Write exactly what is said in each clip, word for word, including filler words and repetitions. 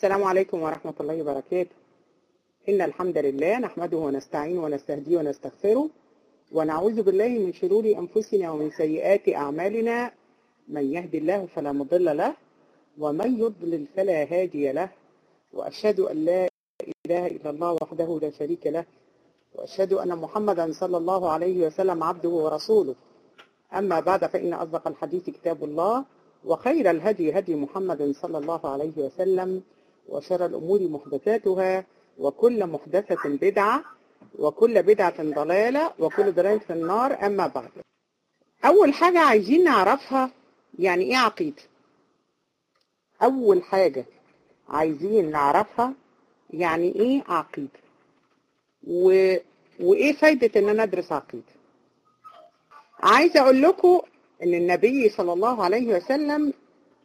السلام عليكم ورحمة الله وبركاته. إن الحمد لله نحمده ونستعينه ونستهديه ونستغفره ونعوذ بالله من شرور أنفسنا ومن سيئات أعمالنا. من يهدي الله فلا مضل له ومن يضلل فلا هادي له، وأشهد أن لا إله إلا الله وحده لا شريك له، وأشهد أن محمدا صلى الله عليه وسلم عبده ورسوله. أما بعد، فإن أصدق الحديث كتاب الله، وخير الهدي هدي محمد صلى الله عليه وسلم، وشر الأمور محدثاتها، وكل محدثة بدعة، وكل بدعة ضلالة، وكل ضلالة في النار. أما بعد، أول حاجة عايزين نعرفها يعني إيه عقيدة. أول حاجة عايزين نعرفها يعني إيه عقيدة، و... وإيه فايدة إن أنا أدرس عقيدة. عايزة أقول لكم إن النبي صلى الله عليه وسلم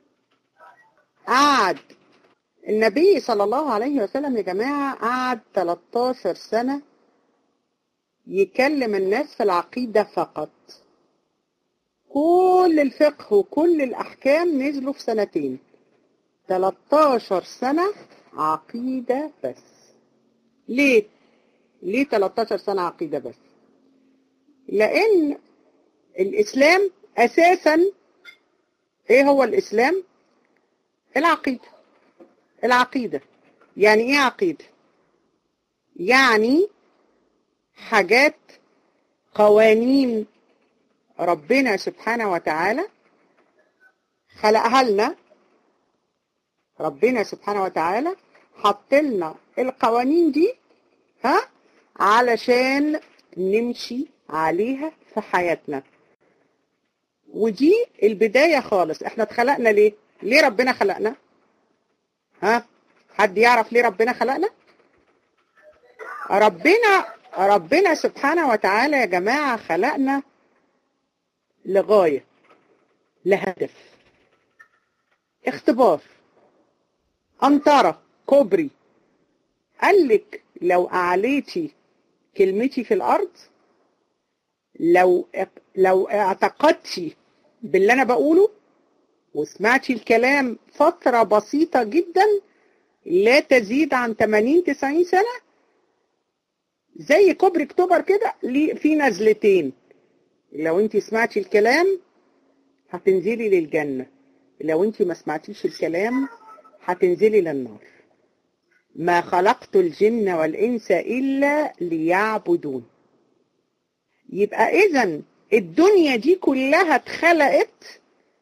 قعد النبي صلى الله عليه وسلم يا جماعة قعد تلتاشر سنة يكلم الناس في العقيدة فقط. كل الفقه وكل الأحكام نزلوا في سنتين. تلتاشر سنة عقيدة بس. ليه؟ ليه تلتاشر سنة عقيدة بس؟ لأن الإسلام أساسا إيه هو الإسلام؟ العقيدة. العقيدة يعني إيه عقيدة؟ يعني حاجات، قوانين ربنا سبحانه وتعالى خلقها لنا. ربنا سبحانه وتعالى حط لنا القوانين دي ها علشان نمشي عليها في حياتنا. ودي البداية خالص. احنا اتخلقنا ليه؟ ليه ربنا خلقنا؟ ها؟ حد يعرف ليه ربنا خلقنا؟ ربنا ربنا سبحانه وتعالى يا جماعة خلقنا لغاية، لهدف، اختبار، أنطرة، كوبري. قال لك لو أعليتي كلمتي في الأرض، لو لو اعتقدتي باللي أنا بقوله وسمعتي الكلام فترة بسيطة جدا لا تزيد عن ثمانين تسعين سنة، زي كوبري اكتوبر كده في نزلتين. لو انت سمعتي الكلام هتنزلي للجنة، لو انت ما سمعتيش الكلام هتنزلي للنار. ما خلقت الجن والإنس إلا ليعبدون. يبقى إذن الدنيا دي كلها اتخلقت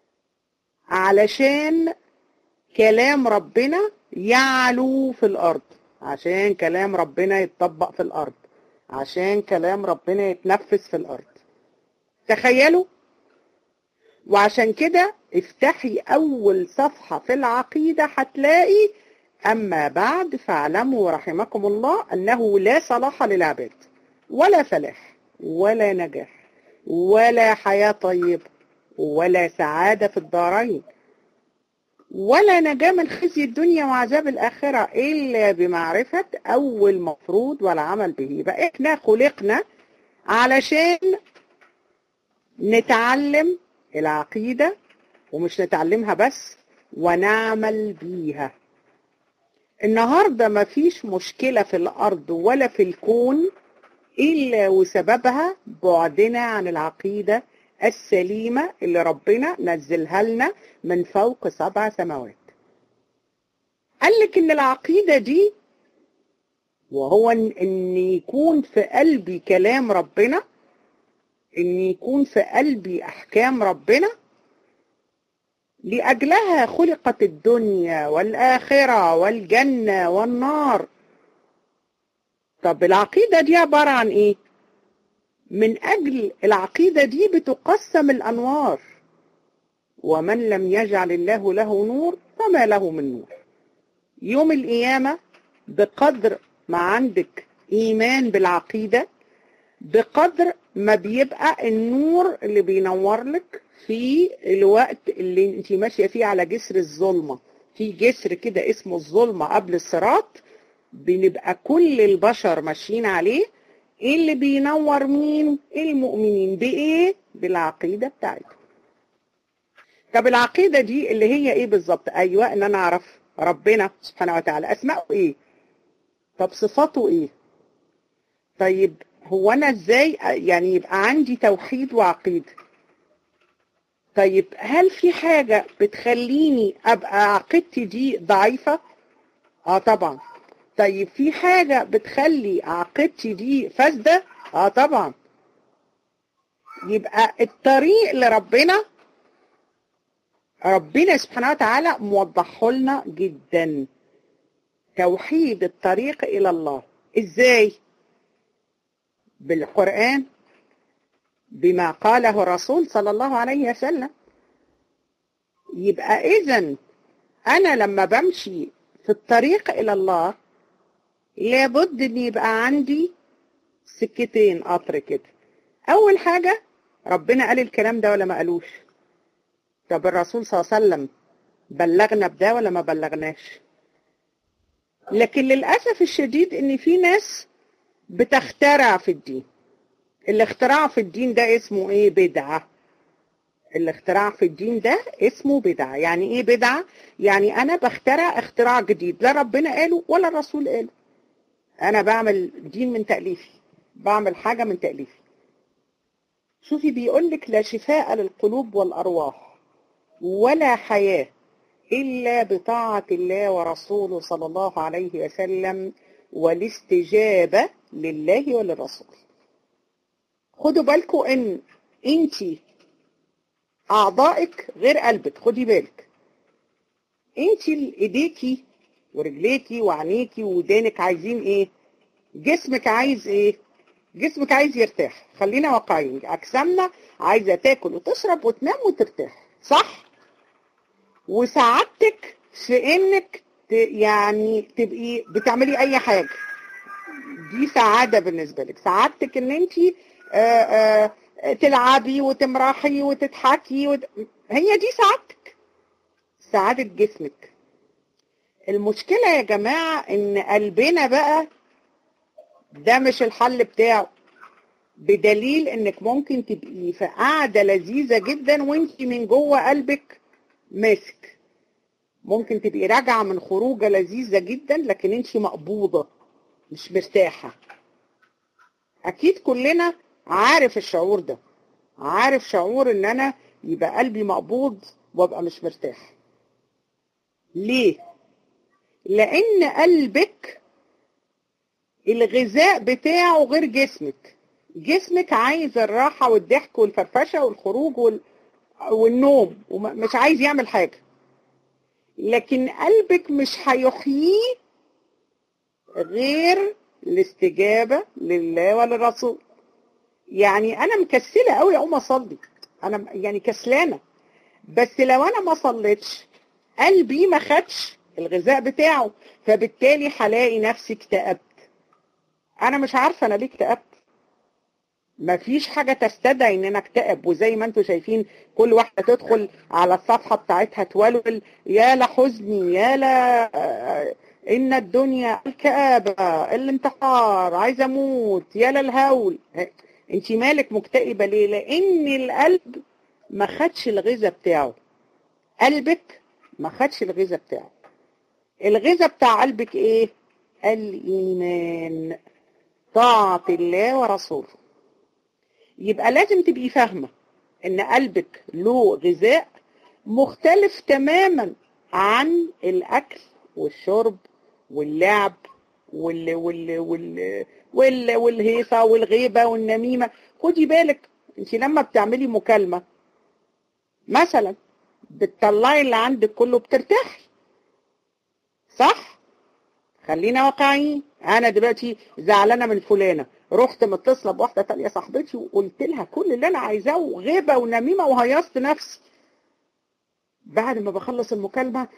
علشان كلام ربنا يعلو في الأرض، عشان كلام ربنا يتطبق في الأرض، عشان كلام ربنا يتنفذ في الأرض. تخيلوا. وعشان كده افتحي أول صفحة في العقيدة هتلاقي: أما بعد فاعلموا رحمكم الله أنه لا صلاح للعباد ولا فلاح ولا نجاح ولا حياة طيبة ولا سعادة في الدارين ولا نجاة من خزي الدنيا وعذاب الآخرة إلا بمعرفة أول مفروض والعمل به. يبقى إحنا خلقنا علشان نتعلم العقيدة، ومش نتعلمها بس، ونعمل بيها. النهاردة ما فيش مشكلة في الأرض ولا في الكون إلا وسببها بعدنا عن العقيدة السليمة اللي ربنا نزلها لنا من فوق سبع سماوات. قال لك إن العقيدة دي، وهو إن يكون في قلبي كلام ربنا، إن يكون في قلبي أحكام ربنا، لأجلها خلقت الدنيا والآخرة والجنة والنار. طب العقيدة دي عبارة عن إيه؟ من أجل العقيدة دي بتقسم الأنوار. ومن لم يجعل الله له نور فما له من نور. يوم القيامة بقدر ما عندك إيمان بالعقيدة، بقدر ما بيبقى النور اللي بينور لك في الوقت اللي انت ماشية فيه على جسر الظلمة. في جسر كده اسمه الظلمة قبل الصراط، بنبقى كل البشر ماشيين عليه. ايه اللي بينور مين؟ المؤمنين. بايه؟ بالعقيدة بتاعتهم. طب العقيدة دي اللي هي ايه بالظبط؟ ايوه، ان انا اعرف ربنا سبحانه وتعالى أسماءه إيه؟ طب صفاته إيه؟ طيب هو أنا إزاي يعني يبقى عندي توحيد وعقيدة؟ طيب هل في حاجة بتخليني أبقى عقيدتي دي ضعيفة؟ آه طبعا. طيب في حاجة بتخلي عقيدتي دي فاسدة؟ آه طبعا. يبقى الطريق لربنا ربنا سبحانه وتعالى موضحه لنا جدا. توحيد الطريق إلى الله إزاي؟ بالقرآن، بما قاله الرسول صلى الله عليه وسلم. يبقى إذن أنا لما بمشي في الطريق إلى الله لابد أن يبقى عندي سكتين قطر كده. أول حاجة ربنا قال الكلام ده ولا ما قالوش؟ طب الرسول صلى الله عليه وسلم بلغنا بده ولا ما بلغناش؟ لكن للأسف الشديد ان في ناس بتخترع في الدين. الاختراع في الدين ده اسمه ايه؟ بدعة. الاختراع في الدين ده اسمه بدعة. يعني ايه بدعة؟ يعني انا بخترع اختراع جديد لا ربنا قاله ولا الرسول قاله. انا بعمل دين من تأليفي، بعمل حاجة من تأليفي. شوفي بيقولك لا شفاء للقلوب والأرواح ولا حياة إلا بطاعة الله ورسوله صلى الله عليه وسلم والاستجابة لله وللرسول. خدوا بالكم ان انتي اعضائك غير قلبك. خدي بالك انتي ايديكي ورجليكي وعينيكي ودانك عايزين ايه؟ جسمك عايز ايه؟ جسمك عايز يرتاح. خلينا واقعيين، اجسامنا عايزه تاكل وتشرب وتنام وترتاح، صح؟ وسعادتك في انك يعني تبقي بتعملي اي حاجه، دي سعاده بالنسبه لك. سعادتك ان انت تلعبي وتمرحي وتضحكي وت... هي دي سعادتك، سعاده جسمك. المشكله يا جماعه ان قلبنا بقى ده مش الحل بتاعه، بدليل انك ممكن تبقي في قعده لذيذه جدا وانت من جوه قلبك ماسك. ممكن تبقي راجعه من خروجه لذيذه جدا لكن انت مقبوضه مش مرتاحه. اكيد كلنا عارف الشعور ده، عارف شعور ان انا يبقى قلبي مقبوض وابقى مش مرتاح. ليه؟ لان قلبك الغذاء بتاعه غير جسمك. جسمك عايز الراحه والضحك والفرفشه والخروج وال... والنوم ومش عايز يعمل حاجه. لكن قلبك مش هيحييه غير الاستجابة لله وللرسول. يعني انا مكسلة قوي اقوم اصلي، انا يعني كسلانة، بس لو انا ما صليتش قلبي ما خدش الغذاء بتاعه، فبالتالي هلاقي نفسي اكتئبت. انا مش عارفة انا ليه اكتئبت. مفيش حاجة تستدعي ان انا اكتئب. وزي ما انتم شايفين كل واحدة تدخل على الصفحة بتاعتها تولول يا لحزني، يا لا ان الدنيا الكآبة، الانتحار، عايزة اموت، يا للهول. انت مالك مكتئبة ليه؟ لان القلب ما خدش الغذاء بتاعه. قلبك ما خدش الغذاء بتاعه. الغذاء بتاع قلبك ايه؟ الايمان، طاعة الله ورسوله. يبقى لازم تبقي فاهمة ان قلبك له غذاء مختلف تماما عن الاكل والشرب واللعب وال وال وال وال والهيصة والغيبة والنميمة. خدي بالك انت لما بتعملي مكالمة مثلا بتطلعي اللي عندك كله بترتاحي، صح؟ خلينا واقعيين. انا دلوقتي زعلانه من فلانه، رحت متصله بواحده ثانيه صاحبتي وقلت لها كل اللي انا عايزاه وغيبه ونميمه وهيصت نفسي. بعد ما بخلص المكالمه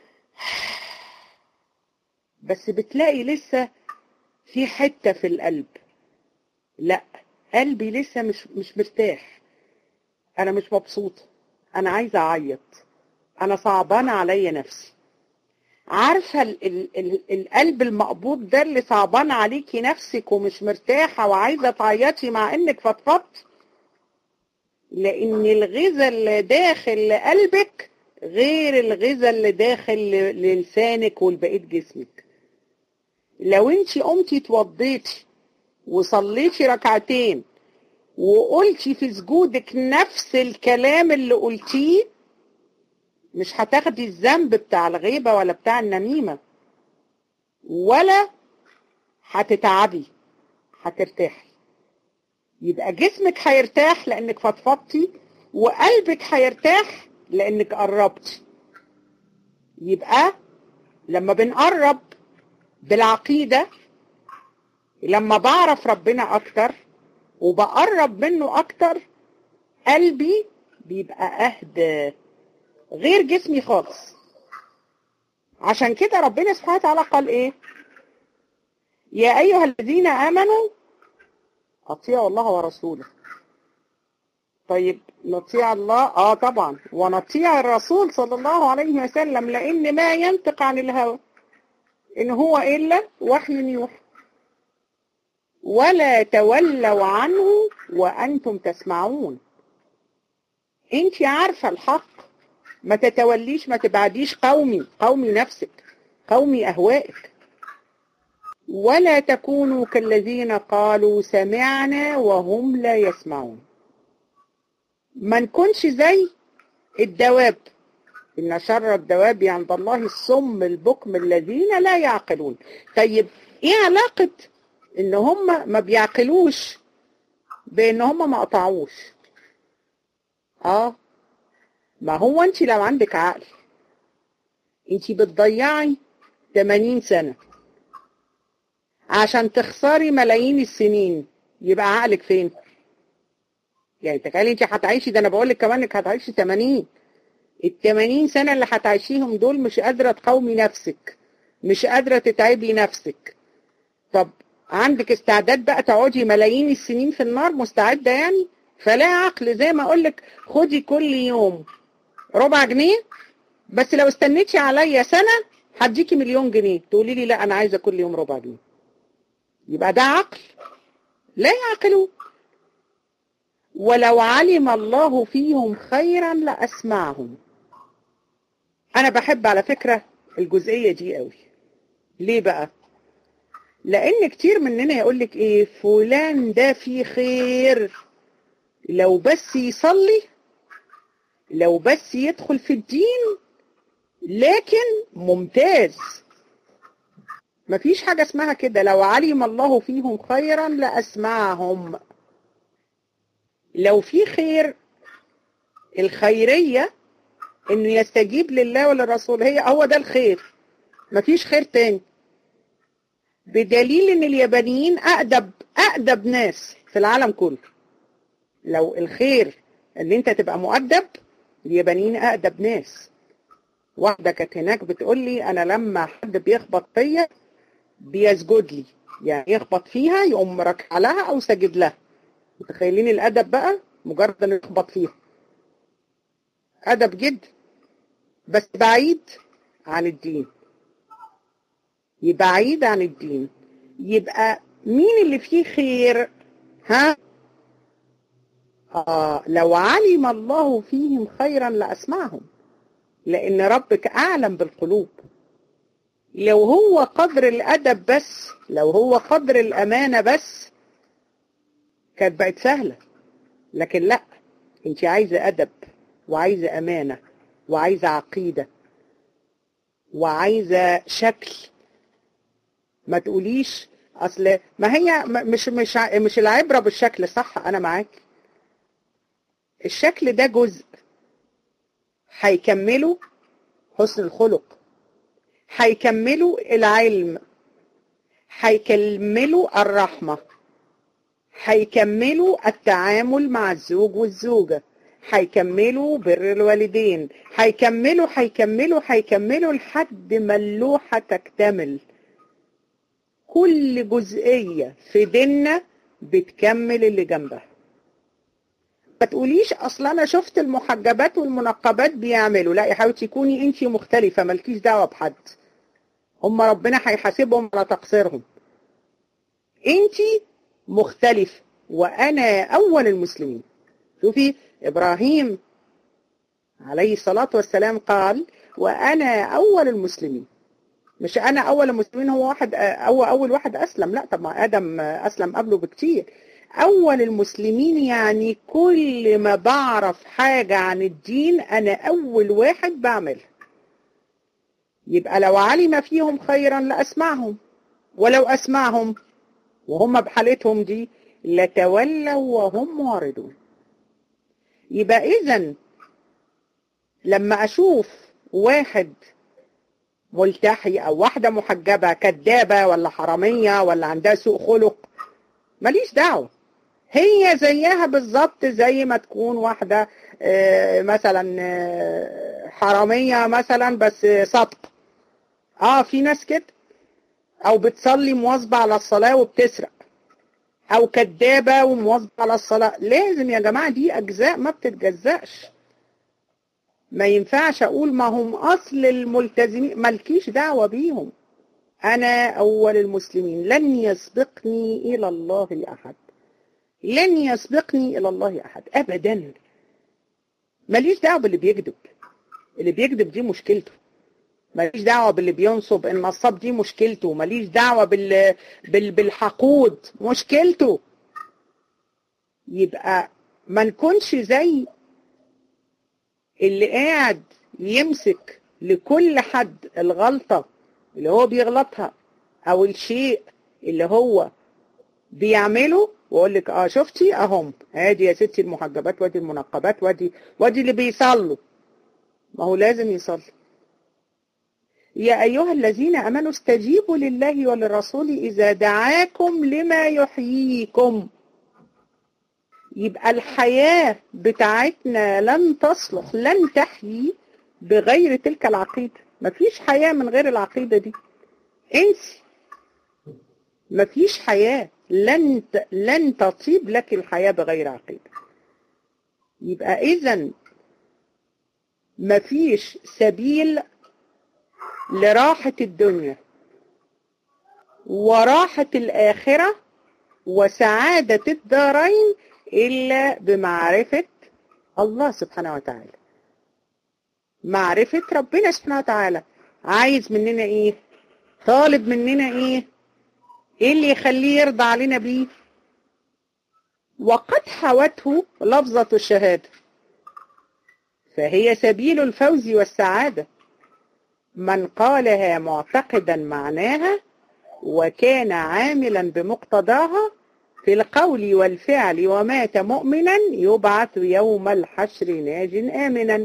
بس بتلاقي لسه في حته في القلب، لا قلبي لسه مش مش مرتاح، انا مش مبسوطه، انا عايزه اعيط، انا صعبانه عليا نفسي. عارفة ال ال ال القلب المقبوض ده اللي صعبان عليكي نفسك ومش مرتاحة وعايزة تعيطي مع انك فضفضت؟ لان الغذاء اللي داخل قلبك غير الغذاء اللي داخل للسانك والبقية جسمك. لو انت قمتي اتوضيتي وصليتي ركعتين وقلتي في سجودك نفس الكلام اللي قلتيه، مش هتاخدي الذنب بتاع الغيبة ولا بتاع النميمة، ولا هتتعبي، هترتاحي. يبقى جسمك هيرتاح لانك فضفضتي، وقلبك هيرتاح لانك قربتي. يبقى لما بنقرب بالعقيدة، لما بعرف ربنا اكتر وبقرب منه اكتر، قلبي بيبقى اهدى غير جسمي خالص. عشان كده ربنا سبحانه وتعالى قال ايه؟ يا ايها الذين امنوا اطيعوا الله ورسوله. طيب نطيع الله، اه طبعا، ونطيع الرسول صلى الله عليه وسلم، لان ما ينطق عن الهوى ان هو الا وحي يوحى. ولا تولوا عنه وانتم تسمعون. انت عارفه الحق، ما تتوليش، ما تبعديش قومي قومي نفسك، قومي اهوائك. ولا تكونوا كالذين قالوا سمعنا وهم لا يسمعون. ما نكونش زي الدواب، إن شر الدواب عند الله الصم البكم الذين لا يعقلون. طيب ايه علاقة ان هم ما بيعقلوش بان هم ما قطعوش؟ اه ما هو انت لو عندك عقل انت بتضيعي ثمانين سنة عشان تخسري ملايين السنين، يبقى عقلك فين؟ يعني تخيلي انت هتعيشي، ده انا بقول لك كمان انك هتعيشي ثمانين، ال ثمانين سنة اللي هتعيشيهم دول مش قادرة تقاومي نفسك، مش قادرة تتعبي نفسك. طب عندك استعداد بقى تقعدي ملايين السنين في النار؟ مستعدة يعني؟ فلا عقل. زي ما اقول لك خدي كل يوم ربع جنيه، بس لو استنيتي عليا سنة هديكي مليون جنيه، تقولي لي لا انا عايزة كل يوم ربع جنيه. يبقى ده عقل؟ لا يعقلون. ولو علم الله فيهم خيرا لأسمعهم. أنا بحب على فكرة الجزئية دي قوي. ليه بقى؟ لأن كتير مننا يقولك إيه، فلان ده فيه خير، لو بس يصلي، لو بس يدخل في الدين، لكن ممتاز. مفيش حاجة اسمها كده. لو علم الله فيهم خيرا لأسمعهم. لو في خير، الخيرية انه يستجيب لله وللرسول، هي هو ده الخير، مفيش خير تاني. بدليل ان اليابانيين اقدب اقدب ناس في العالم كله. لو الخير ان انت تبقى مؤدب، اليابانيين اقدب ناس. واحدة كانت هناك بتقول لي انا لما حد بيخبط فيا بيسجد لي، يعني يخبط فيها يقوم ركع لها او سجد لها. متخيلين الادب بقى؟ مجرد انه يخبط فيها ادب جدا، بس بعيد عن الدين. يبقى بعيد عن الدين. يبقى مين اللي فيه خير؟ ها؟ آه لو علم الله فيهم خيرا لأسمعهم، لأن ربك أعلم بالقلوب. لو هو قدر الأدب بس، لو هو قدر الأمانة بس، كانت بقت سهلة. لكن لا، انت عايزة أدب، وعايزة أمانة، وعايزة عقيدة، وعايزة شكل. ما تقوليش أصل ما هي مش مش مش العبرة بالشكل، صح؟ أنا معاك. الشكل ده جزء، هيكملوا حسن الخلق، هيكملوا العلم، هيكملوا الرحمة، هيكملوا التعامل مع الزوج والزوجة، هيكملوا بر الوالدين، هيكملوا هيكملوا هيكملوا لحد ما اللوحة تكتمل. كل جزئية في ديننا بتكمل اللي جنبها. ما تقوليش اصلا انا شفت المحجبات والمنقبات بيعملوا. لا يا حبيبتي، كوني انتي مختلفة، مالكيش دعوة بحد. هم ربنا هيحاسبهم على تقصيرهم. انتي مختلف، وانا اول المسلمين. شوفي ابراهيم عليه الصلاة والسلام قال وأنا أول المسلمين. مش أنا أول المسلمين هو واحد أو أول واحد أسلم، لا طبعا آدم أسلم قبله بكتير. أول المسلمين يعني كل ما بعرف حاجة عن الدين أنا أول واحد بعملها. يبقى لو علم فيهم خيرا لأسمعهم، ولو أسمعهم وهم بحالتهم دي لتولوا وهم معرضون. يبقى إذن لما أشوف واحد ملتحي أو واحدة محجبة كذابة ولا حرامية ولا عندها سوء خلق، ماليش دعوة. هي زيها بالظبط زي ما تكون واحدة مثلا حرامية مثلا بس صدق. اه في ناس كده، او بتصلي مواظبة على الصلاة وبتسرق، او كذابة ومواظبة على الصلاة. لازم يا جماعة دي اجزاء ما بتتجزأش. ما ينفعش اقول ما هم اصل الملتزمين، مالكيش دعوة بيهم. انا اول المسلمين، لن يسبقني الى الله احد، لن يسبقني الى الله احد ابدا. ماليش دعوة باللي بيكذب، اللي بيكذب دي مشكلته. ماليش دعوة باللي بينصب، النصاب دي مشكلته. ماليش دعوة بال... بال... بالحقود، مشكلته. يبقى ما نكونش زي اللي قاعد يمسك لكل حد الغلطة اللي هو بيغلطها او الشيء اللي هو بيعمله ويقول لك اه شفتي اهم ادي يا ستي المحجبات وادي المنقبات وادي وادي اللي بيصلوا. ما هو لازم يصلي. يا أيها الذين أمنوا استجيبوا لله وللرسول إذا دعاكم لما يحييكم. يبقى الحياة بتاعتنا لن تصلح، لن تحيي بغير تلك العقيدة. مفيش حياة من غير العقيدة دي، انسي. مفيش حياة، لن لن تطيب لك الحياة بغير عقيدة. يبقى إذن مفيش سبيل لراحة الدنيا وراحة الآخرة وسعادة الدارين إلا بمعرفة الله سبحانه وتعالى. معرفة ربنا سبحانه وتعالى. عايز مننا إيه؟ طالب مننا إيه؟ إيه اللي يخليه يرضى علينا بيه؟ وقد حوته لفظة الشهادة، فهي سبيل الفوز والسعادة. من قالها معتقدا معناها وكان عاملا بمقتضاها في القول والفعل ومات مؤمنا يبعث يوم الحشر ناج آمنا.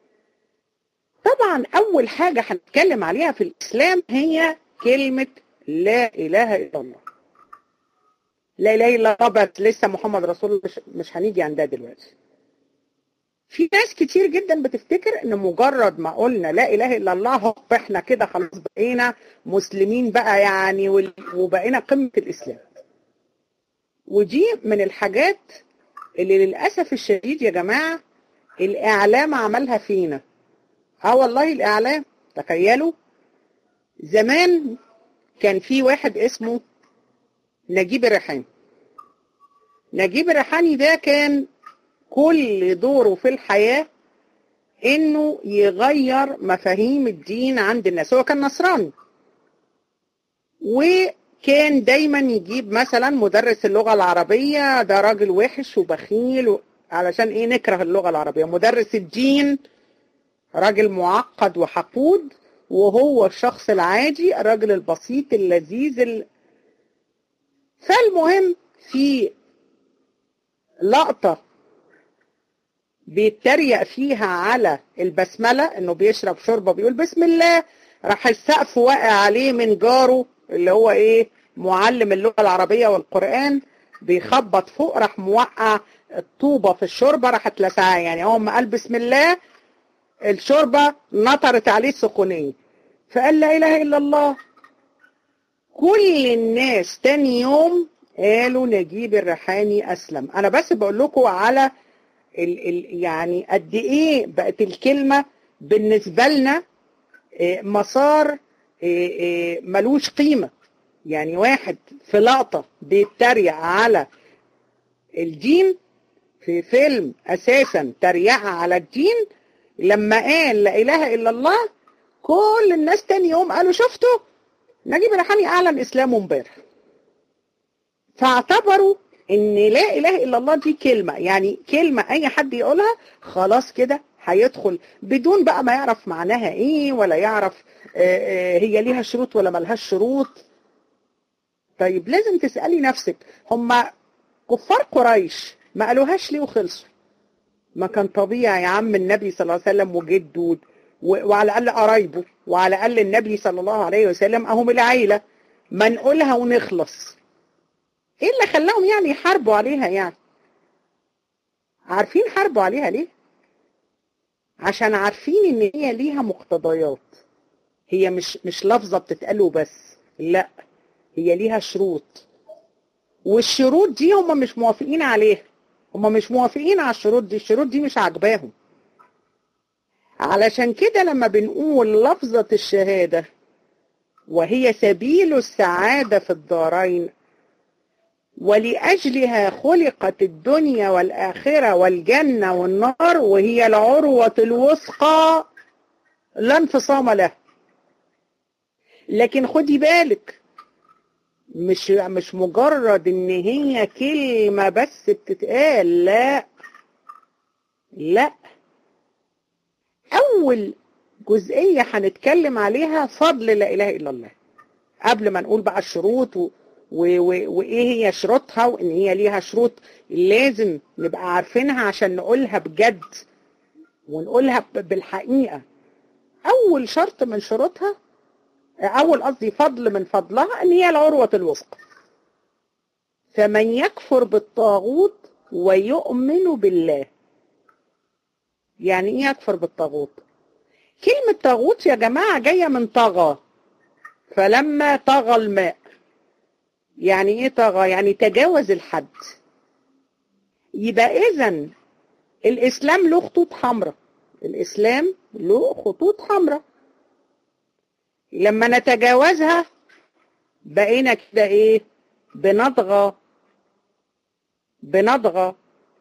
طبعا أول حاجة هنتكلم عليها في الإسلام هي كلمة لا إله إلا الله. لا إله إلا الله، بس لسه محمد رسول الله مش, مش هنيجي عندها دلوقتي. في ناس كتير جدا بتفتكر ان مجرد ما قلنا لا اله الا الله هو احنا كده خلاص بقينا مسلمين بقى يعني، وبقينا قمة الاسلام. ودي من الحاجات اللي للأسف الشديد يا جماعة الاعلام عملها فينا. اه والله الاعلام. تخيلوا زمان كان في واحد اسمه نجيب الريحاني. نجيب الريحاني ده كان كل دوره في الحياة انه يغير مفاهيم الدين عند الناس. هو كان نصراني، وكان دايما يجيب مثلا مدرس اللغة العربية ده راجل وحش وبخيل و... علشان ايه نكره اللغة العربية. مدرس الدين راجل معقد وحقود، وهو الشخص العادي الراجل البسيط اللذيذ ال... فالمهم في لقطة بيتريق فيها على البسملة انه بيشرب شوربة بيقول بسم الله، راح السقف واقع عليه من جاره اللي هو ايه معلم اللغة العربية والقرآن، بيخبط فوق راح موقع الطوبة في الشوربة راحت لسعاه. يعني هو ما قال بسم الله الشوربة نطرت عليه السخونية، فقال لا اله الا الله. كل الناس تاني يوم قالوا نجيب الريحاني اسلم. انا بس بقول لكم على ال ال يعني قد ايه بقت الكلمة بالنسبة لنا مسار ملوش قيمة. يعني واحد في لقطة بيتريق على الدين في فيلم اساسا تريقة على الدين، لما قال لا إله إلا الله كل الناس تاني يوم قالوا شفتوا نجيب الريحاني أعلن إسلامه امبارح. فاعتبروا إن لا إله إلا الله دي كلمة، يعني كلمة أي حد يقولها خلاص كده هيدخل بدون بقى ما يعرف معناها إيه ولا يعرف هي ليها شروط ولا ملهاش شروط. طيب لازم تسألي نفسك، هم كفار قريش ما قالوهاش ليه وخلصوا؟ ما كان طبيعي يا عم النبي صلى الله عليه وسلم وجده وعلى الأقل قرايبه وعلى الأقل النبي صلى الله عليه وسلم أهم العيلة، ما نقولها ونخلص. إيه اللي خلاهم يعني يحاربوا عليها؟ يعني عارفين حاربوا عليها ليه؟ عشان عارفين إن هي ليها مقتضيات، هي مش مش لفظة بتتقاله بس، لا هي ليها شروط، والشروط دي هم مش موافقين عليها، هم مش موافقين على الشروط دي، الشروط دي مش عاجباهم. علشان كده لما بنقول لفظة الشهادة وهي سبيل السعادة في الدارين ولأجلها خلقت الدنيا والآخرة والجنة والنار وهي العروة الوثقى لا انفصام لها. لكن خدي بالك مش مش مجرد ان هي كلمة بس بتتقال، لا لا. اول جزئية هنتكلم عليها فضل لا اله الا الله، قبل ما نقول بقى الشروط و... و... و... وايه هي شروطها، وان هي ليها شروط لازم نبقى عارفينها عشان نقولها بجد ونقولها بالحقيقة. اول شرط من شروطها، اول قصدي فضل من فضلها، ان هي العروة الوثقى. فمن يكفر بالطاغوت ويؤمن بالله. يعني ايه يكفر بالطاغوت؟ كلمة طاغوت يا جماعة جاية من طغى، فلما طغى الماء. يعني ايه طغى؟ يعني تجاوز الحد. يبقى اذن الاسلام له خطوط حمراء، الاسلام له خطوط حمراء لما نتجاوزها بقينا كده ايه؟ بنطغى بنطغى.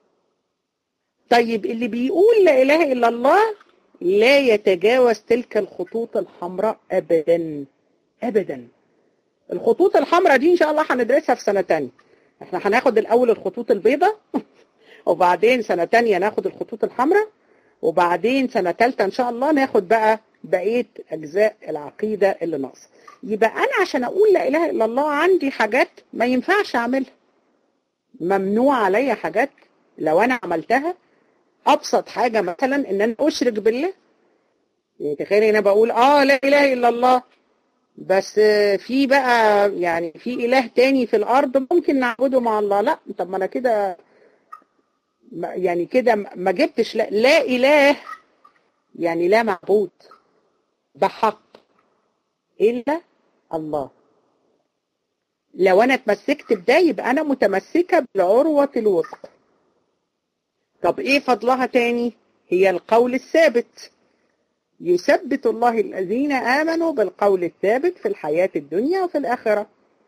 طيب اللي بيقول لا اله الا الله لا يتجاوز تلك الخطوط الحمراء ابدا ابدا. الخطوط الحمراء دي ان شاء الله هندرسها في سنة تانية. احنا هناخد الاول الخطوط البيضاء وبعدين سنة تانية ناخد الخطوط الحمراء، وبعدين سنة تالتة ان شاء الله ناخد بقى بقية اجزاء العقيدة اللي ناقصه. يبقى انا عشان اقول لا اله الا الله عندي حاجات ما ينفعش اعملها، ممنوع عليا حاجات لو انا عملتها. ابسط حاجة مثلا ان انا اشرك بالله. يعني تخيلي انا بقول اه لا اله الا الله، بس في بقى يعني في اله تاني في الارض ممكن نعبده مع الله. لا، طب ما انا كده يعني كده ما جبتش لا, لا اله، يعني لا معبود بحق الا الله. لو انا اتمسكت بده يبقى انا متمسكة بالعروة الوثقى. طب ايه فضلها تاني؟ هي القول الثابت. يثبت الله الذين آمنوا بالقول الثابت في الحياة الدنيا وفي الآخرة.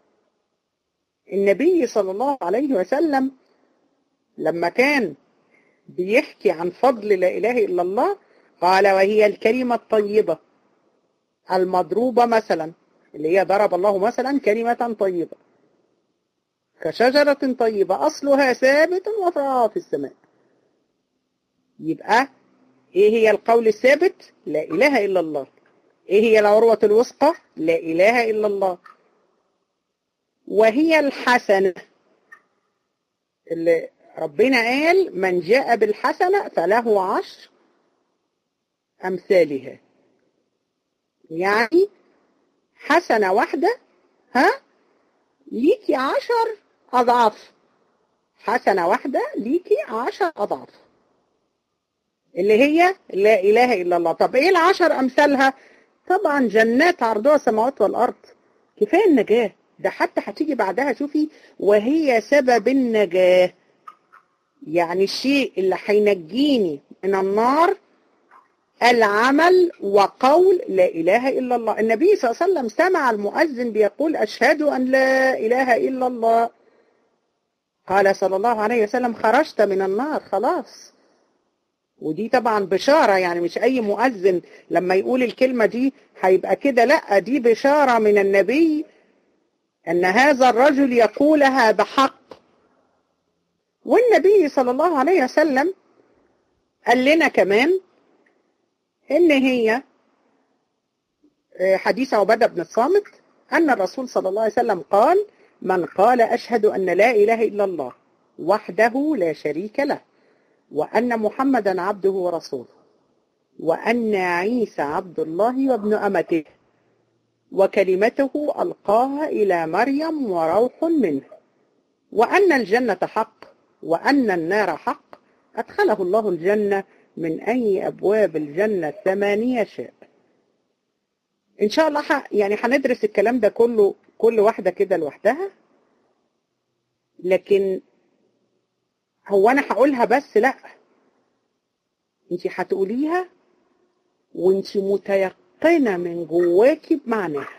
النبي صلى الله عليه وسلم لما كان بيحكي عن فضل لا إله إلا الله قال وهي الكلمة الطيبة المضروبة مثلا، اللي هي ضرب الله مثلا كلمة طيبة كشجرة طيبة أصلها ثابت وفرعها في السماء. يبقى ايه هي القول الثابت؟ لا اله الا الله. ايه هي العروة الوثقى؟ لا اله الا الله. وهي الحسنة اللي ربنا قال من جاء بالحسنة فله عشر امثالها. يعني حسنة واحدة ها ليكي عشر اضعاف. حسنة واحدة ليكي عشر اضعاف اللي هي لا إله إلا الله. طب إيه العشر أمثالها؟ طبعا جنات عرضها السماوات والأرض. كفاية النجاة ده، حتى هتيجي بعدها شوفي وهي سبب النجاة. يعني الشيء اللي هينجيني من النار العمل وقول لا إله إلا الله. النبي صلى الله عليه وسلم سمع المؤذن بيقول أشهد أن لا إله إلا الله، قال صلى الله عليه وسلم خرجت من النار خلاص. ودي طبعا بشارة، يعني مش أي مؤذن لما يقول الكلمة دي هيبقى كده، لأ، دي بشارة من النبي أن هذا الرجل يقولها بحق. والنبي صلى الله عليه وسلم قال لنا كمان إن هي حديث عبادة بن الصامت أن الرسول صلى الله عليه وسلم قال: من قال أشهد أن لا إله إلا الله وحده لا شريك له وأن محمدا عبده ورسوله وأن عيسى عبد الله وابن أمته وكلمته ألقاها إلى مريم وروح منه وأن الجنة حق وأن النار حق أدخله الله الجنة من أي أبواب الجنة الثمانية شاء. إن شاء الله يعني هندرس الكلام ده كله كل واحدة كده لوحدها، لكن هو أنا هقولها بس؟ لأ، أنت هتقوليها وأنت متيقنة من جواكي بمعناها.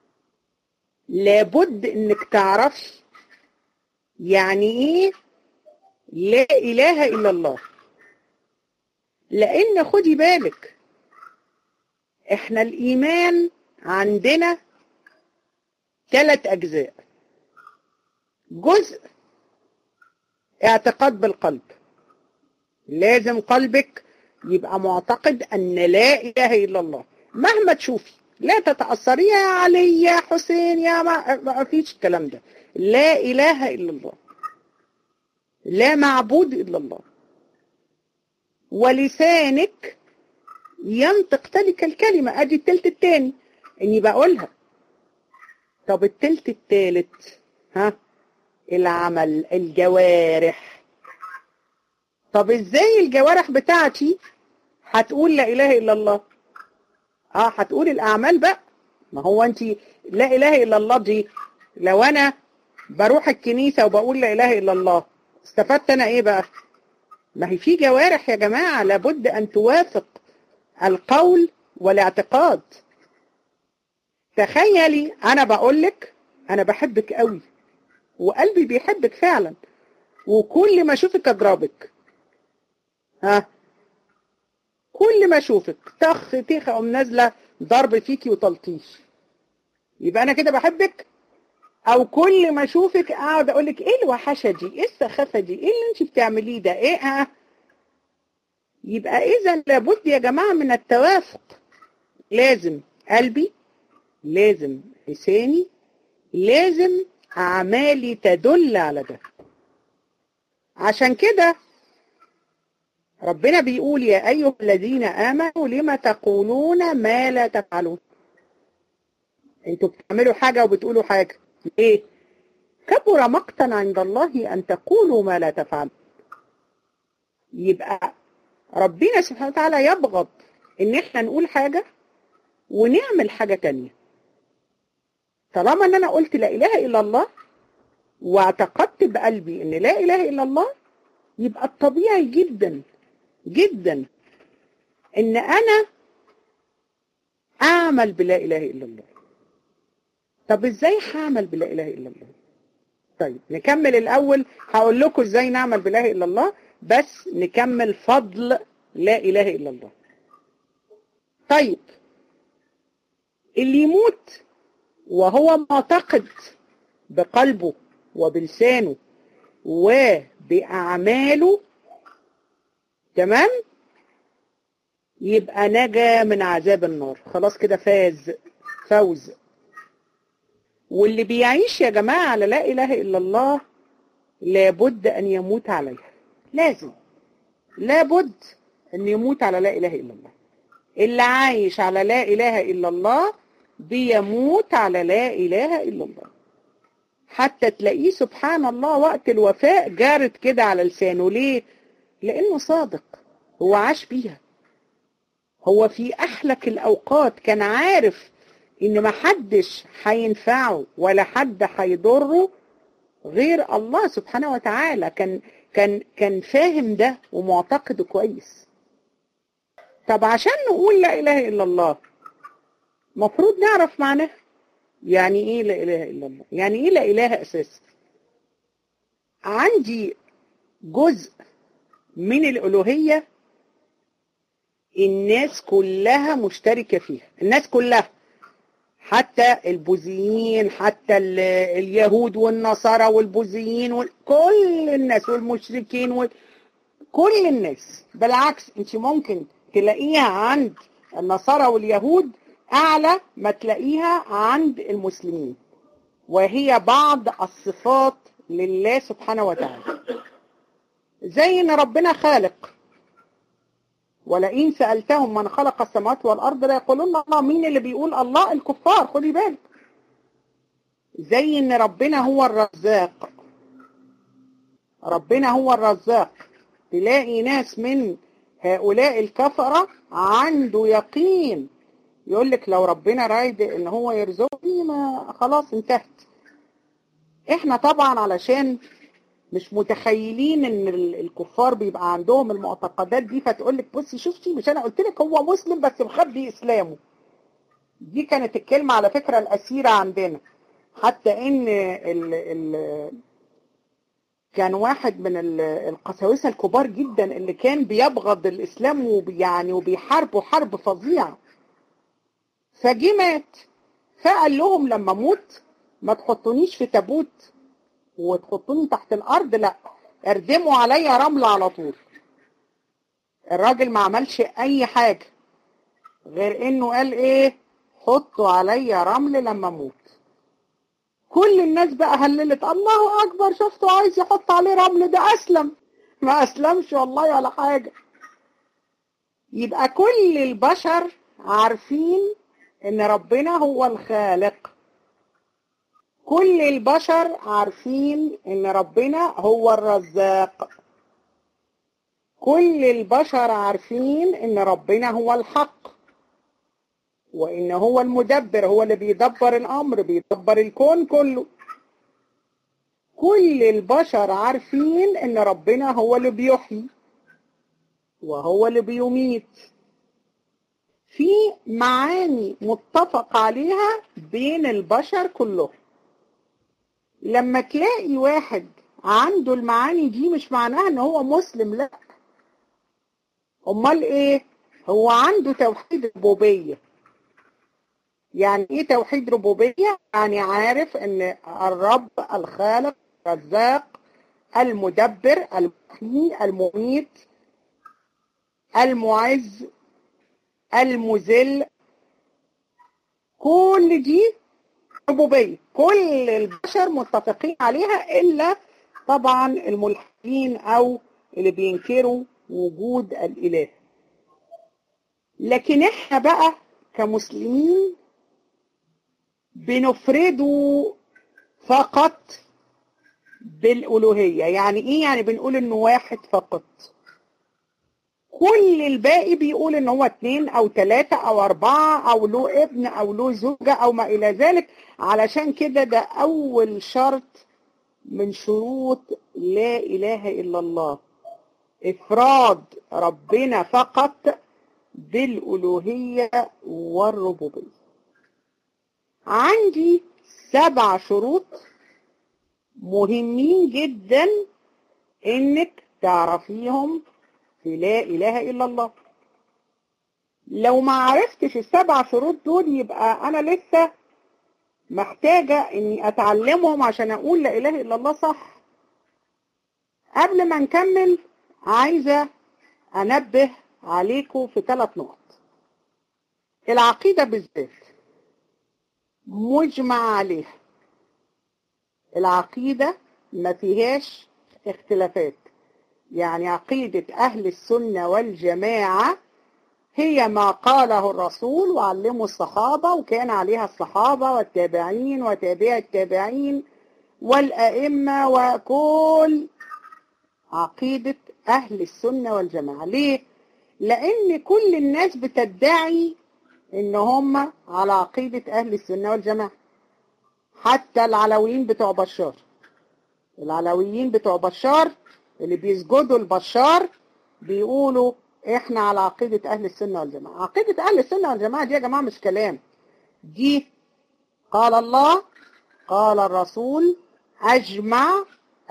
لابد إنك تعرفي يعني إيه لا إله إلا الله، لأن خدي بالك إحنا الإيمان عندنا ثلاث أجزاء. جزء اعتقاد بالقلب، لازم قلبك يبقى معتقد أن لا إله إلا الله مهما تشوفي، لا تتأثري يا علي يا حسين يا ما, ما فيش الكلام ده. لا إله إلا الله، لا معبود إلا الله، ولسانك ينطق تلك الكلمة. أدي التلت التاني إني بقولها. طب التلت التالت ها؟ العمل، الجوارح. طب إزاي الجوارح بتاعتي هتقول لا إله إلا الله؟ آه هتقول الأعمال بقى. ما هو أنت لا إله إلا الله دي لو أنا بروح الكنيسة وبقول لا إله إلا الله استفدت أنا إيه بقى؟ ما هي في جوارح يا جماعة لابد أن توافق القول والاعتقاد. تخيلي أنا بقولك أنا بحبك قوي وقلبي بيحبك فعلا، وكل ما أشوفك أضربك، ها، كل ما أشوفك تخ تخ أم نازلة ضرب فيكي وتلطيش، يبقى أنا كده بحبك؟ أو كل ما أشوفك أقعد أقولك إيه الوحشة دي، إيه السخافة دي، إيه اللي أنت بتعمليه ده، إيه ها؟ يبقى إذا لابد يا جماعة من التوافق. لازم قلبي، لازم لساني، لازم أعمالي تدل على ده. عشان كده ربنا بيقول: يا أيها الذين آمنوا لما تقولون ما لا تفعلون. انتوا بتعملوا حاجة وبتقولوا حاجة، ليه؟ كبر مقتا عند الله أن تقولوا ما لا تفعلون. يبقى ربنا سبحانه وتعالى يبغض ان احنا نقول حاجة ونعمل حاجة تانية. طالما ان انا قلت لا اله الا الله واعتقدت بقلبي ان لا اله الا الله، يبقى الطبيعي جدا جدا ان انا اعمل بلا اله الا الله. طب ازاي هعمل بلا اله الا الله؟ طيب نكمل الاول، هقول لكم ازاي نعمل بلا اله الا الله، بس نكمل فضل لا اله الا الله. طيب اللي يموت وهو معتقد بقلبه وبلسانه وبأعماله، تمام، يبقى نجا من عذاب النار، خلاص كده فاز فوز. واللي بيعيش يا جماعة على لا إله إلا الله لابد أن يموت عليها، لازم لابد أن يموت على لا إله إلا الله. اللي عايش على لا إله إلا الله بيموت على لا إله إلا الله، حتى تلاقيه سبحان الله وقت الوفاء جارت كده على لسانه. ليه؟ لأنه صادق، هو عاش بيها. هو في أحلك الأوقات كان عارف إن ما حدش هينفعه ولا حد هيضره غير الله سبحانه وتعالى. كان كان كان فاهم ده ومعتقده كويس. طب عشان نقول لا إله إلا الله مفروض نعرف معناها. يعني إيه لا إله إلا الله؟ يعني إيه لا إله أساسا؟ عندي جزء من الألوهية الناس كلها مشتركة فيها، الناس كلها، حتى البوذيين، حتى اليهود والنصارى والبوذيين وكل الناس والمشركين وكل الناس. بالعكس انت ممكن تلاقيها عند النصارى واليهود أعلى ما تلاقيها عند المسلمين، وهي بعض الصفات لله سبحانه وتعالى، زي ان ربنا خالق، ولئن سألتهم من خلق السماوات والأرض لا يقولون الله. مين اللي بيقول الله؟ الكفار، خدي بالك. زي ان ربنا هو الرزاق، ربنا هو الرزاق. تلاقي ناس من هؤلاء الكفرة عنده يقين، يقول لك لو ربنا رايد ان هو يرزقني ما خلاص انتهت. احنا طبعا علشان مش متخيلين ان الكفار بيبقى عندهم المعتقدات دي، فتقول لك بصي شفتي، مش انا قلت لك هو مسلم بس مخبي اسلامه. دي كانت الكلمة على فكرة الأسيرة عندنا، حتى ان ال ال كان واحد من القساوسة الكبار جدا اللي كان بيبغض الإسلام ويعني وبيحاربوا حرب فظيعة، فجي مات، فقال لهم لما موت ما تحطونيش في تابوت وتحطوني تحت الأرض، لا اردموا عليا رمل على طول. الراجل ما عملش أي حاجة غير إنه قال إيه؟ حطوا عليا رمل لما موت. كل الناس بقى هللت الله أكبر، شفتوا عايز يحط عليه رمل، ده أسلم. ما أسلمش والله ولا حاجة. يبقى كل البشر عارفين إن ربنا هو الخالق، كل البشر عارفين إن ربنا هو الرزاق، كل البشر عارفين إن ربنا هو الحق، وإن هو المدبر، هو اللي بيدبر الأمر، بيدبر الكون كله. كل البشر عارفين إن ربنا هو اللي بيحيي وهو اللي بيميت. في معاني متفق عليها بين البشر كلهم. لما تلاقي واحد عنده المعاني دي مش معناها ان هو مسلم، لا. امال ايه؟ هو عنده توحيد ربوبية. يعني ايه توحيد ربوبية؟ يعني عارف ان الرب الخالق الرزاق المدبر المحيي المميت المعز المذل، كل دي ربوبية، كل البشر متفقين عليها إلا طبعا الملحدين أو اللي بينكروا وجود الإله. لكن احنا بقى كمسلمين بنفرده فقط بالألوهية. يعني ايه؟ يعني بنقول انه واحد فقط، كل الباقي بيقول ان هو اتنين او تلاتة او اربعة او له ابن او له زوجة او ما الى ذلك. علشان كده ده اول شرط من شروط لا اله الا الله، افراد ربنا فقط بالالوهية والربوبية. عندي سبع شروط مهمين جدا انك تعرفيهم في لا إله إلا الله. لو ما عرفتش السبع شروط دول يبقى أنا لسه محتاجة إني أتعلمهم عشان أقول لا إله إلا الله صح. قبل ما نكمل عايزة أنبه عليكم في ثلاث نقط. العقيدة بالذات مجمع عليها، العقيدة ما فيهاش اختلافات. يعني عقيدة أهل السنة والجماعة هي ما قاله الرسول وعلمه الصحابة وكان عليها الصحابة والتابعين وتابع التابعين والأئمة، وكل عقيدة أهل السنة والجماعة. ليه؟ لأن كل الناس بتدعي إن هم على عقيدة أهل السنة والجماعة، حتى العلويين بتوع بشار. العلويين بتوع بشار اللي بيسجدوا البشار بيقولوا احنا على عقيدة اهل السنة والجماعة. عقيدة اهل السنة والجماعة دي يا جماعة مش كلام، دي قال الله قال الرسول اجمع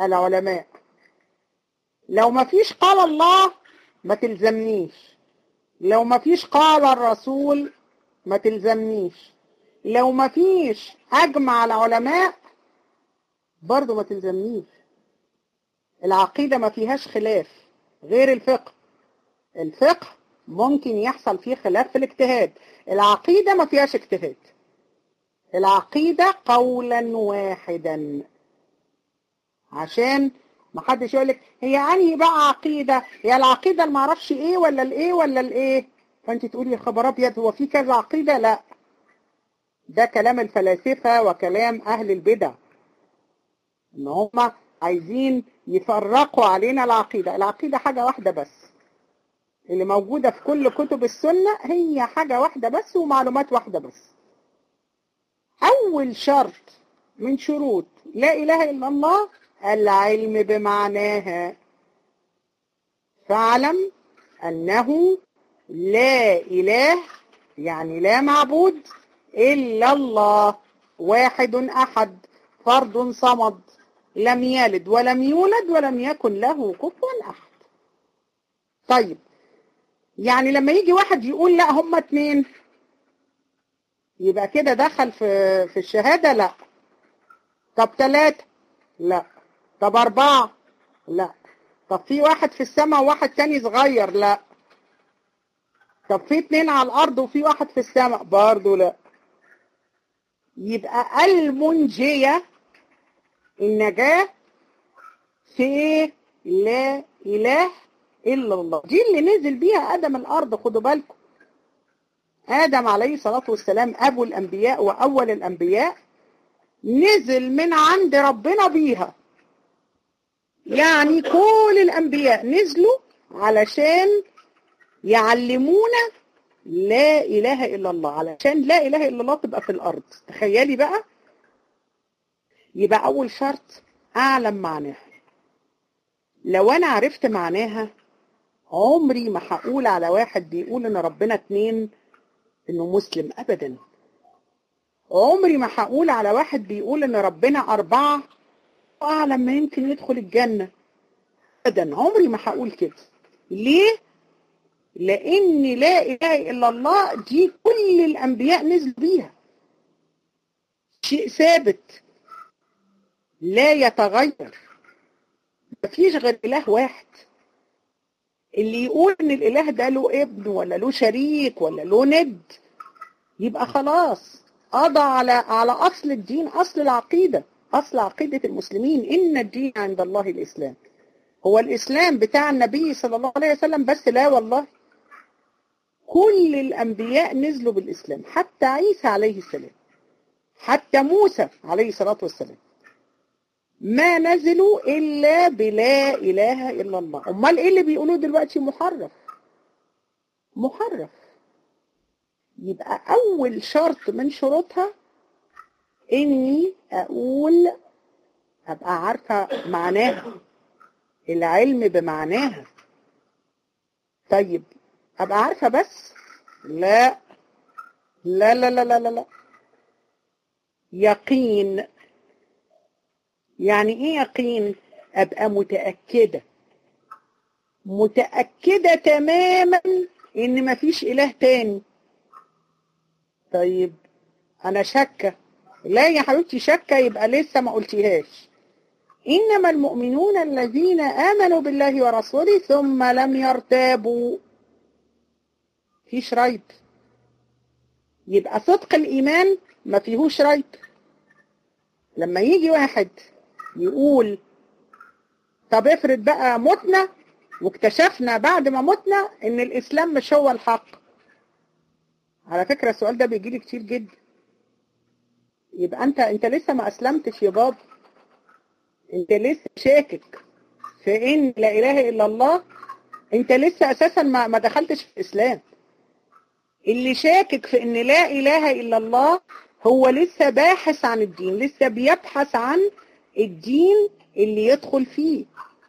العلماء. لو ما فيش قال الله ما تلزمنيش، لو ما فيش قال الرسول ما تلزمنيش، لو ما فيش أجمع العلماء برضو ما تلزمنيش. العقيدة ما فيهاش خلاف غير الفقه. الفقه ممكن يحصل فيه خلاف في الاجتهاد، العقيدة ما فيهاش اجتهاد. العقيدة قولا واحدا، عشان ما حدش يقولك هي عني بقى عقيدة، هي العقيدة اللي معرفش ايه ولا الايه ولا الايه، فانت تقولي يا خبر ابيض هو في كذا عقيدة. لا، ده كلام الفلاسفة وكلام اهل البدع، ان هم عايزين يفرقوا علينا العقيدة. العقيدة حاجة واحدة بس اللي موجودة في كل كتب السنة، هي حاجة واحدة بس ومعلومات واحدة بس. أول شرط من شروط لا إله إلا الله العلم بمعناها. فاعلم أنه لا إله يعني لا معبود إلا الله، واحد أحد فرد صمد، لم يلد ولم يولد ولم يكن له كفوا أحد. طيب يعني لما يجي واحد يقول لا هم اتنين يبقى كده دخل في في الشهادة؟ لا. طب ثلاثة؟ لا. طب أربعة؟ لا. طب في واحد في السماء وواحد تاني صغير؟ لا. طب في اتنين على الأرض وفي واحد في السماء؟ برضه لا. يبقى المنجية النجاة في لا إله إلا الله، دي اللي نزل بيها آدم الأرض. خدوا بالكم، آدم عليه الصلاة والسلام أبو الأنبياء وأول الأنبياء، نزل من عند ربنا بيها. يعني كل الأنبياء نزلوا علشان يعلمونا لا إله إلا الله، علشان لا إله إلا الله تبقى في الأرض. تخيلي بقى. يبقى أول شرط أعلم معناها. لو أنا عرفت معناها عمري ما هقول على واحد بيقول إن ربنا اتنين إنه مسلم أبدا. عمري ما هقول على واحد بيقول إن ربنا أربعة أعلم ما يمكن يدخل الجنة أبدا. عمري ما هقول كده. ليه؟ لأن لا إله إلا الله دي كل الأنبياء نزلوا بيها، شيء ثابت لا يتغير. مفيش غير إله واحد. اللي يقول إن الإله ده له ابن ولا له شريك ولا له ند يبقى خلاص قضى على على أصل الدين، أصل العقيدة، أصل عقيدة المسلمين. إن الدين عند الله الإسلام. هو الإسلام بتاع النبي صلى الله عليه وسلم بس؟ لا والله، كل الأنبياء نزلوا بالإسلام، حتى عيسى عليه السلام، حتى موسى عليه الصلاة والسلام ما نزلوا إلا بلا إله إلا الله. أمال إيه اللي بيقولوا دلوقتي؟ محرف. محرف. يبقى أول شرط من شروطها إني أقول أبقى عارفة معناها، العلم بمعناها. طيب أبقى عارفة بس؟ لا لا لا لا لا لا. يقين. يعني إيه يقين؟ أبقى متأكدة، متأكدة تماما إن مفيش إله تاني. طيب أنا شكة. لا يا حبيبتي، شكة يبقى لسه ما قلتيهاش. إنما المؤمنون الذين آمنوا بالله ورسوله ثم لم يرتابوا. فيش ريب. يبقى صدق الإيمان ما فيهوش ريب. لما يجي واحد يقول طب افرض بقى متنا واكتشفنا بعد ما متنا ان الإسلام مش هو الحق. على فكرة السؤال ده بيجيلي كتير جدا. يبقى انت انت لسه ما اسلمتش يا بابا، انت لسه شاكك في ان لا اله الا الله، انت لسه اساسا ما ما دخلتش في الاسلام. اللي شاكك في ان لا اله الا الله هو لسه باحث عن الدين، لسه بيبحث عن الدين اللي يدخل فيه،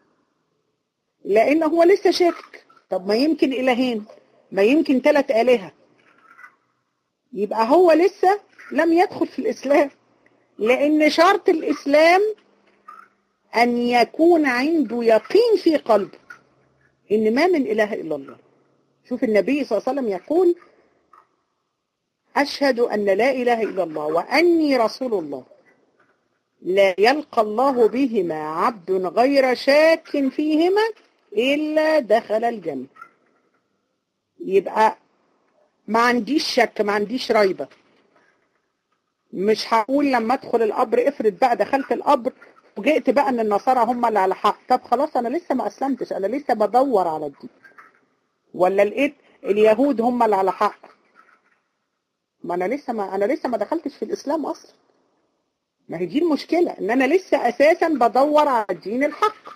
لان هو لسه شاكك. طب ما يمكن الهين، ما يمكن ثلاث آلهة، يبقى هو لسه لم يدخل في الإسلام. لأن شرط الإسلام أن يكون عنده يقين في قلبه إن ما من إله إلا الله. شوف النبي صلى الله عليه وسلم يقول أشهد أن لا إله إلا الله وأني رسول الله لا يلقى الله بهما عبد غير شاك فيهما إلا دخل الجنة. يبقى ما عنديش شك، ما عنديش ريبة. مش هقول لما ادخل القبر، افرض بقى دخلت القبر وجئت بقى ان النصارى هم اللي على حق، طب خلاص انا لسه ما اسلمتش، انا لسه بدور على الدين. ولا لقيت اليهود هم اللي على حق، ما انا لسه ما انا لسه ما دخلتش في الاسلام اصلا. ما هي دي المشكلة، ان انا لسه اساسا بدور على الدين الحق.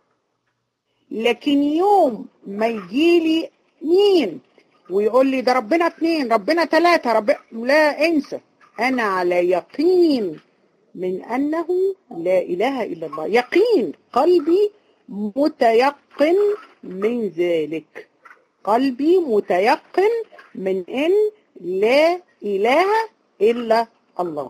لكن يوم ما يجيلي مين ويقول لي ده ربنا اتنين، ربنا تلاتة، رب... لا انسى، انا على يقين من انه لا اله الا الله، يقين، قلبي متيقن من ذلك، قلبي متيقن من ان لا اله الا الله.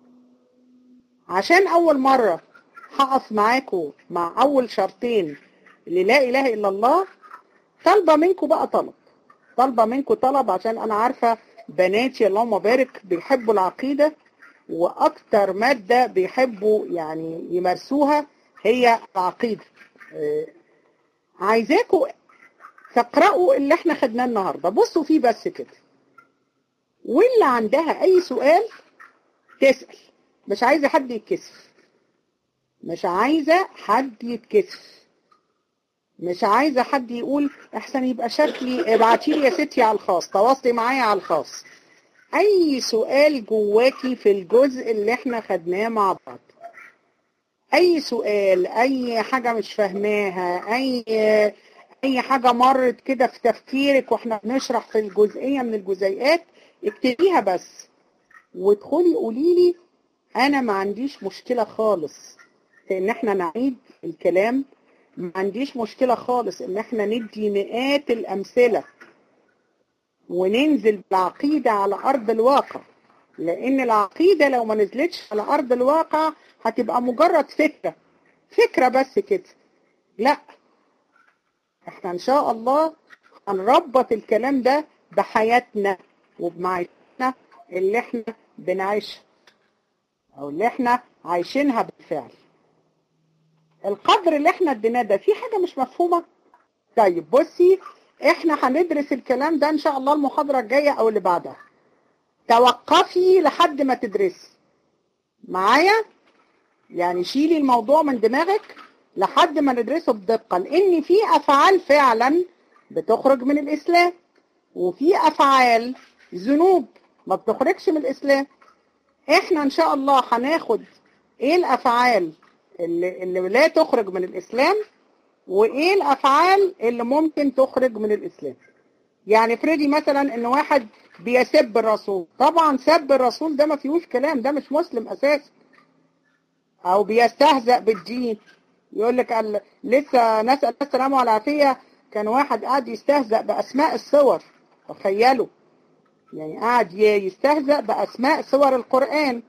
عشان اول مرة هقف معاكم مع اول شرطين اللي لا اله الا الله، طالبة منكم بقى طلب، طالبة منكم طلب، عشان انا عارفة بناتي اللهم بارك بيحبوا العقيدة، واكتر مادة بيحبوا يعني يمارسوها هي العقيدة. عايزاكم تقرأوا اللي احنا خدناه النهاردة، بصوا فيه بس كده، واللي عندها اي سؤال تسأل. مش عايزة حد يتكسف، مش عايزة حد يتكسف، مش عايزة حد يقول احسن يبقى شكلي، ابعتيلي يا ستي على الخاص، تواصلي معايا على الخاص. اي سؤال جواكي في الجزء اللي احنا خدناه مع بعض، اي سؤال، اي حاجة مش فاهماها، اي اي حاجة مرت كده في تفكيرك واحنا بنشرح في الجزئية من الجزيئات، اكتبيها بس وادخلي قوليلي. انا ما عنديش مشكلة خالص في ان احنا نعيد الكلام، ما عنديش مشكلة خالص ان احنا ندي مئات الامثلة وننزل بالعقيدة على ارض الواقع، لان العقيدة لو ما نزلتش على ارض الواقع هتبقى مجرد فكرة، فكرة بس كده. لا، احنا ان شاء الله هنربط الكلام ده بحياتنا وبمعيشتنا اللي احنا بنعيشها او اللي احنا عايشينها بالفعل. القدر اللي احنا اديناه ده في حاجة مش مفهومة؟ طيب بصي، احنا هندرس الكلام ده ان شاء الله المحاضرة الجاية او اللي بعدها. توقفي لحد ما تدرسي معايا، يعني شيلي الموضوع من دماغك لحد ما ندرسه بدقة، لان في افعال فعلا بتخرج من الاسلام، وفي افعال ذنوب ما بتخرجش من الاسلام. احنا ان شاء الله هناخد ايه الافعال اللي, اللي لا تخرج من الاسلام، وايه الافعال اللي ممكن تخرج من الاسلام. يعني افرضي مثلا ان واحد بيسب الرسول، طبعا سب الرسول ده ما فيهوش كلام، ده مش مسلم اساسا. او بيستهزأ بالدين، يقول لك لسه نسأل السلام والعافية، كان واحد قاعد يستهزأ باسماء السور، تخيلوا، يعني قاعد يستهزأ باسماء سور القرآن.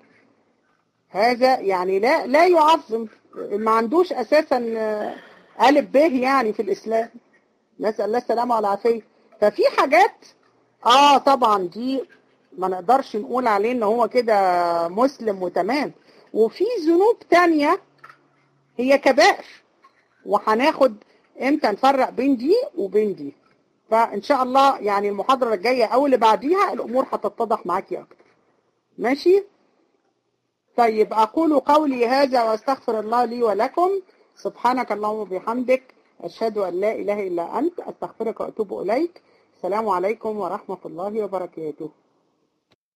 هذا يعني لا لا يعظم، ما عندوش اساسا ألف ب يعني في الاسلام، نسأل الله السلامة والعافية. ففي حاجات اه طبعا دي ما نقدرش نقول عليه ان هو كده مسلم وتمام، وفي ذنوب تانية هي كبائر، وهناخد امتى نفرق بين دي وبين دي. فان شاء الله يعني المحاضرة الجاية او اللي بعديها الامور هتتضح معاكي اكتر. ماشي؟ طيب اقول قولي هذا واستغفر الله لي ولكم. سبحانك اللهم وبحمدك، أشهد أن لا إله إلا أنت، أستغفرك وأتوب إليك. السلام عليكم ورحمة الله وبركاته.